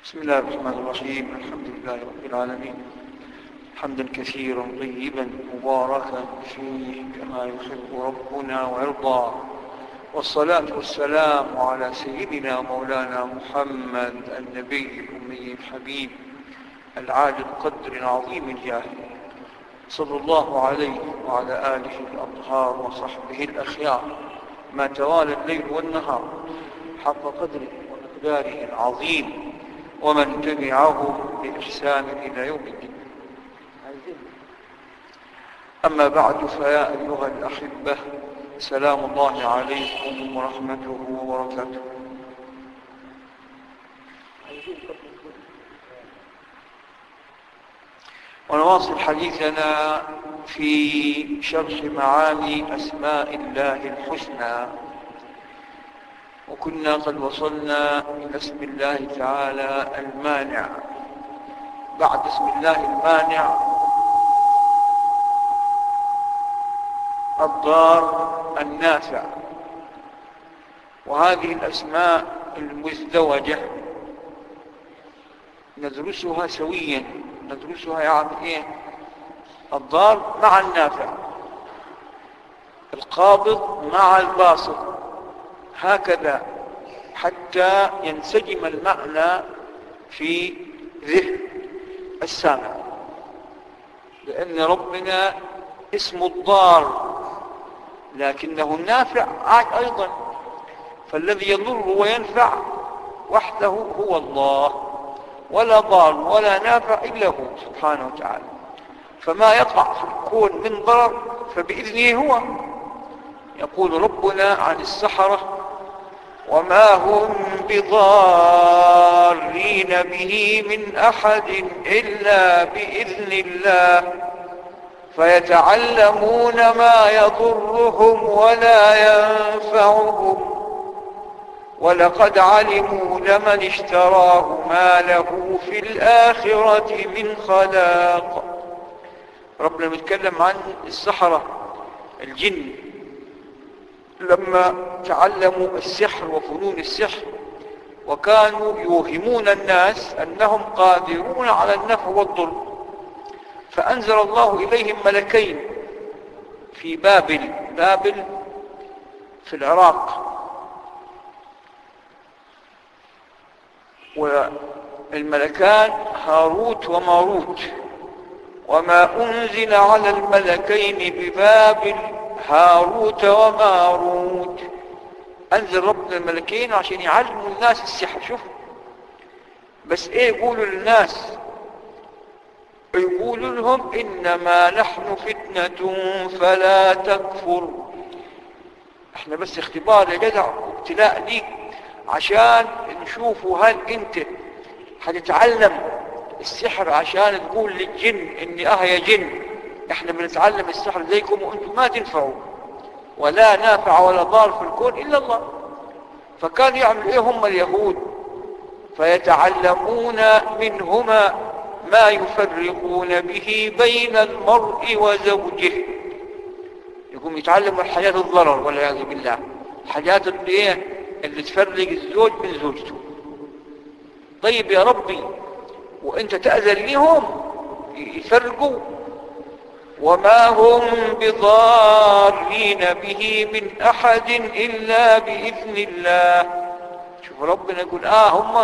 بسم الله الرحمن الرحيم. الحمد لله رب العالمين، حمدا كثيرا طيبا مباركا فيه كما يحب ربنا ويرضى، والصلاة والسلام على سيدنا مولانا محمد النبي الأمي الحبيب العالي القدر العظيم الجاه، صلى الله عليه وعلى آله الأطهار وصحبه الأخيار، ما توالى الليل والنهار حق قدره ومقداره العظيم، ومن تبعه بإحسان إلى يوم الدين. أما بعد، فيا أيها الأحبة، سلام الله عليكم ورحمته وبركاته. ونواصل حديثنا في شرح معاني أسماء الله الحسنى، وكنا قد وصلنا إلى اسم الله تعالى المانع. بعد اسم الله المانع الضار النافع، وهذه الأسماء المزدوجة ندرسها سويا. ندرسها يعني إيه؟ الضار مع النافع، القابض مع الباسط، هكذا حتى ينسجم المعنى في ذهن السامع، لأن ربنا اسم الضار لكنه النافع أيضا، فالذي يضر وينفع وحده هو الله، ولا ضار ولا نافع إلا هو سبحانه وتعالى. فما يقع في الكون من ضرر فبإذنه هو. يقول ربنا عن السحرة: وما هم بضارين به من أحد إلا بإذن الله، فيتعلمون ما يضرهم ولا ينفعهم، ولقد علموا لمن اشتراه ما له في الآخرة من خلاق. ربنا بيتكلم عن السحرة الجن لما تعلموا السحر وفنون السحر، وكانوا يوهمون الناس أنهم قادرون على النفع والضر، فأنزل الله إليهم ملكين في بابل في العراق، والملكان هاروت وماروت. وما أنزل على الملكين ببابل هاروت وماروت. أنزل ربنا الملكين عشان يعلموا الناس السحر. شوف بس ايه يقولوا للناس؟ يقولوا لهم: إنما نحن فتنة فلا تكفر. احنا بس اختبار يا جدع، ابتلاء ليك عشان نشوفوا هل انت هتتعلم السحر عشان تقول للجن ان يا جن احنا بنتعلم السحر زيكم وانتم ما تنفعوا، ولا نافع ولا ضار في الكون الا الله. فكان يعمل ايه هم اليهود؟ فيتعلمون منهما ما يفرقون به بين المرء وزوجه. يقوم يتعلموا الحاجات الضرر والعياذ بالله، الحاجات اللي تفرق الزوج من زوجته. طيب يا ربي، وانت تأذن لهم يفرقوا؟ وما هم بضارين به من أحد إلا بإذن الله. شوف ربنا يقول هم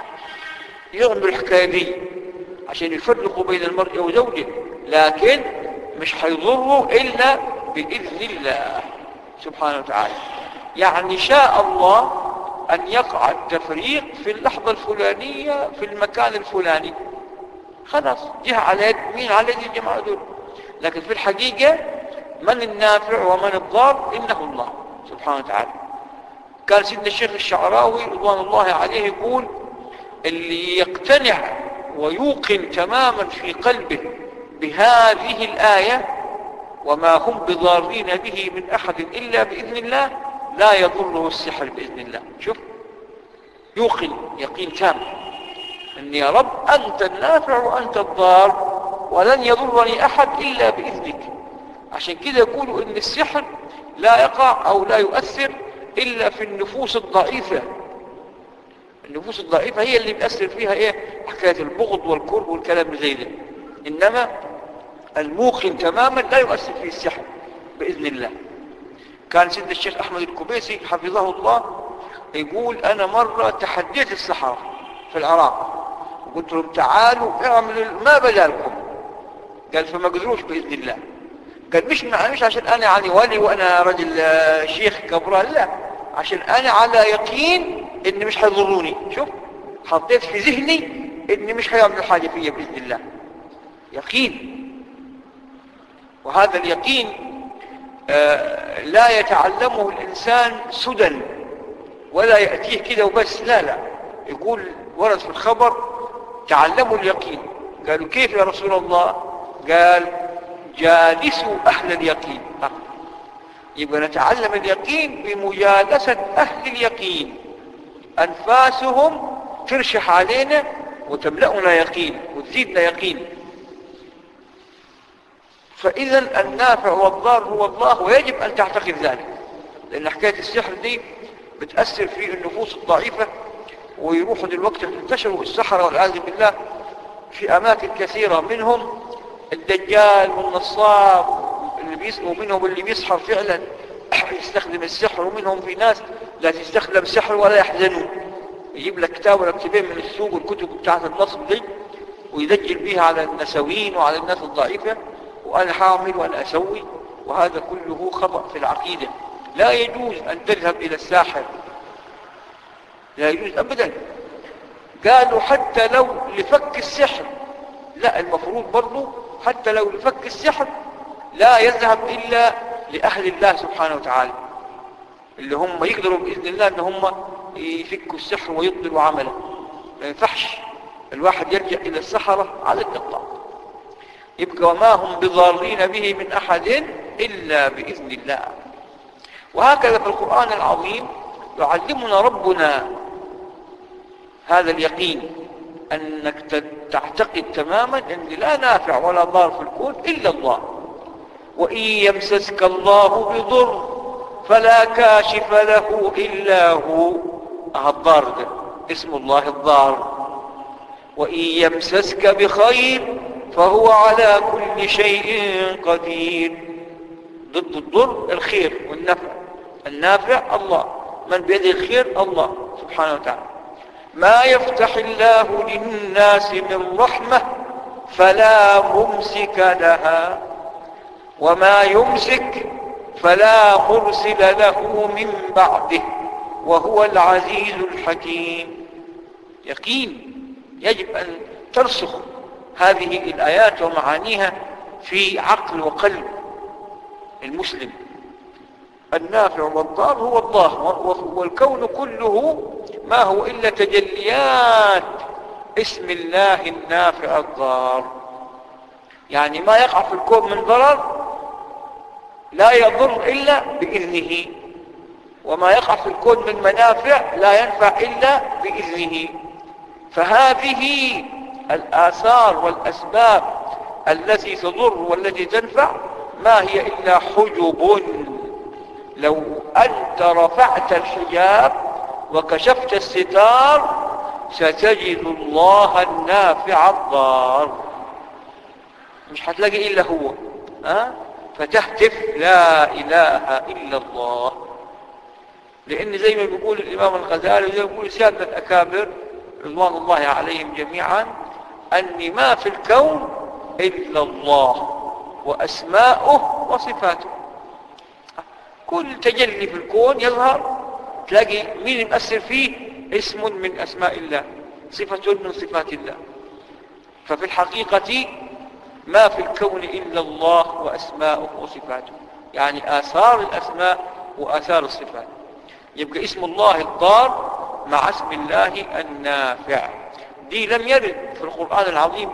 يعملوا الحكاية دي عشان يفرقوا بين المرء وزوجه، لكن مش هيضروا إلا بإذن الله سبحانه وتعالى. يعني شاء الله أن يقع التفريق في اللحظة الفلانية في المكان الفلاني، خلاص جه على يد مين؟ على يد الجماعة دول. لكن في الحقيقة من النافع ومن الضار؟ إنه الله سبحانه وتعالى. كان سيدنا الشيخ الشعراوي رضوان الله عليه يقول: اللي يقتنع ويوقن تماما في قلبه بهذه الآية: وما هم بضارين به من أحد إلا بإذن الله، لا يضره السحر بإذن الله. شوف، يوقن يقين تام أن يا رب أنت النافع وأنت الضار، ولن يضرني أحد إلا بإذنك. عشان كده يقولوا أن السحر لا يقع أو لا يؤثر إلا في النفوس الضعيفة، النفوس الضعيفة هي اللي بيأثر فيها ايه حكاية البغض والكره والكلام زي ده. انما الموقن تماما لا يؤثر فيه السحر بإذن الله. كان سيدنا الشيخ أحمد الكبيسي حفظه الله يقول أنا مرة تحديت السحرة في العراق وقلت لهم تعالوا اعملوا ما بدالكم. قال فما قدروش بإذن الله. قال مش عشان أنا يعني ولي وأنا رجل شيخ كبران، لا، عشان أنا على يقين إن مش هيضروني. شوف، حطيت في ذهني إن مش هيعملوا حاجة فيا بإذن الله. يقين. وهذا اليقين لا يتعلمه الإنسان سدى ولا يأتيه كده وبس، لا. يقول ورد في الخبر تعلموا اليقين. قالوا كيف يا رسول الله؟ قال جالسوا أهل اليقين. يبقى نتعلم اليقين بمجالسة أهل اليقين، أنفاسهم ترشح علينا وتملأنا يقين وتزيدنا يقين. فإذا النافع والضار هو الله، ويجب أن تعتقد ذلك، لأن حكاية السحر دي بتأثر في النفوس الضعيفة، ويروحوا دلوقتي انتشروا السحرة والعياذ بالله في أماكن كثيرة، منهم الدجال والنصاب ومنهم اللي بيسحر فعلا يستخدم السحر، ومنهم في ناس لا تستخدم سحر ولا يحزنون، يجيب لك كتاب ولا كتابين من السوق والكتب بتاعت النصب دي ويدجل بيها على النسويين وعلى الناس الضعيفة، وأنا حاعمل وأنا أسوي. وهذا كله خطأ في العقيدة. لا يجوز أن تذهب إلى الساحر، لا يجوز أبدا. قالوا حتى لو لفك السحر، لا، المفروض برضو حتى لو لفك السحر لا يذهب إلا لأهل الله سبحانه وتعالى، اللي هم يقدروا بإذن الله أن هم يفكوا السحر ويبطلوا عمله. ما ينفعش الواحد يرجع إلى السحرة على الإطلاق. يبقى وما هم بضارين به من أحد إلا بإذن الله. وهكذا في القرآن العظيم يعلمنا ربنا هذا اليقين، أنك تعتقد تماما أن لا نافع ولا ضار في الكون إلا الله. وإن يمسسك الله بضر فلا كاشف له إلا هو. الضار ده اسم الله الضار. وإن يمسسك بخير فهو على كل شيء قدير. ضد الضر الخير والنفع. النافع الله، من بيده الخير الله سبحانه وتعالى. ما يفتح الله للناس من رحمة فلا ممسك لها وما يمسك فلا مرسل له من بعده وهو العزيز الحكيم. يقين. يجب أن ترسخ هذه الآيات ومعانيها في عقل وقلب المسلم. النافع والضار هو الله، والكون كله ما هو إلا تجليات اسم الله النافع الضار. يعني ما يقع في الكون من ضرر لا يضر إلا بإذنه، وما يقع في الكون من منافع لا ينفع إلا بإذنه. فهذه الآثار والأسباب التي تضر والتي تنفع ما هي إلا حجب. لو أنت رفعت الحجاب وكشفت الستار ستجد الله النافع الضار، مش هتلاقي إلا هو. فتهتف لا إله إلا الله. لأن زي ما بيقول الإمام الغزالي وزي ما بيقول سيادة الأكابر رضوان الله عليهم جميعا، أن ما في الكون إلا الله وأسماؤه وصفاته. كل تجلي في الكون يظهر تلاقي مين مؤثر فيه؟ اسم من أسماء الله، صفة من صفات الله. ففي الحقيقة ما في الكون إلا الله وأسماؤه وصفاته، يعني آثار الأسماء وآثار الصفات. يبقى اسم الله الضار مع اسم الله النافع. دي لم يرد في القرآن العظيم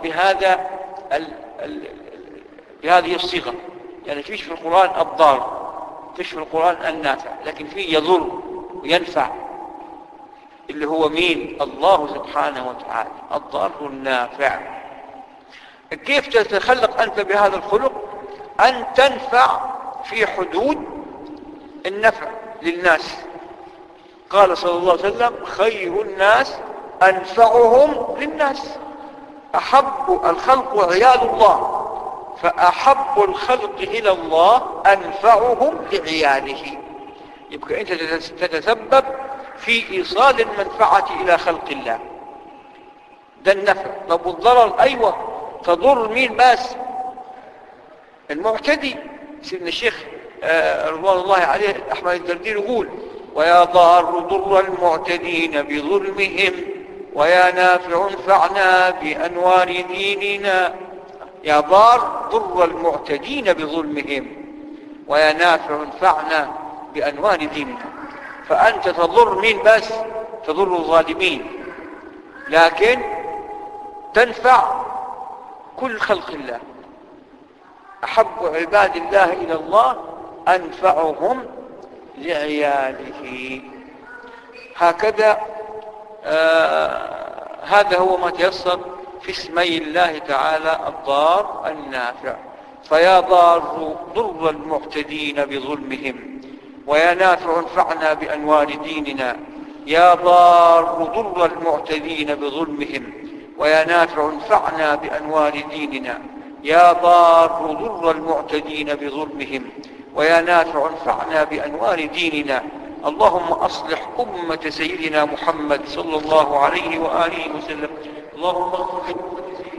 بهذه الصيغة. يعني فيش في القرآن الضار، فيش في القرآن النافع، لكن فيه يضر وينفع، اللي هو مين؟ الله سبحانه وتعالى الضار النافع. كيف تتخلق أنت بهذا الخلق؟ أن تنفع في حدود النفع للناس. قال صلى الله عليه وسلم خير الناس أنفعهم للناس. أحب الخلق عيال الله، فأحب الخلق إلى الله أنفعهم لعياله. يبقى أنت تتسبب في إيصال المنفعة إلى خلق الله، ده النفع. طب والضرر؟ أيوة، تضر مين بس؟ المعتدي. سيدنا الشيخ رضوان الله عليه أحمد الدردير يقول: ويا ضار ضر المعتدين بظلمهم، ويا نافع انفعنا بأنوار ديننا. يا ضار ضر المعتدين بظلمهم، ويا نافع انفعنا بأنوار ديننا. فأنت تضر مين بس؟ تضر الظالمين، لكن تنفع كل خلق الله. أحب عباد الله إلى الله أنفعهم لعياله. هكذا هذا هو ما تيسر في اسمي الله تعالى الضار النافع. فيا ضار ضر المعتدين بظلمهم، ويا نافع انفعنا بأنوار ديننا. يا ضار ضر المعتدين بظلمهم، ويا نافع انفعنا بأنوار ديننا. يا ضار ضر المعتدين بظلمهم، ويا نافع انفعنا بأنوار ديننا. اللهم أصلح أمة سيدنا محمد صلى الله عليه وآله وسلم. اللهم اغفر لأمة سيدنا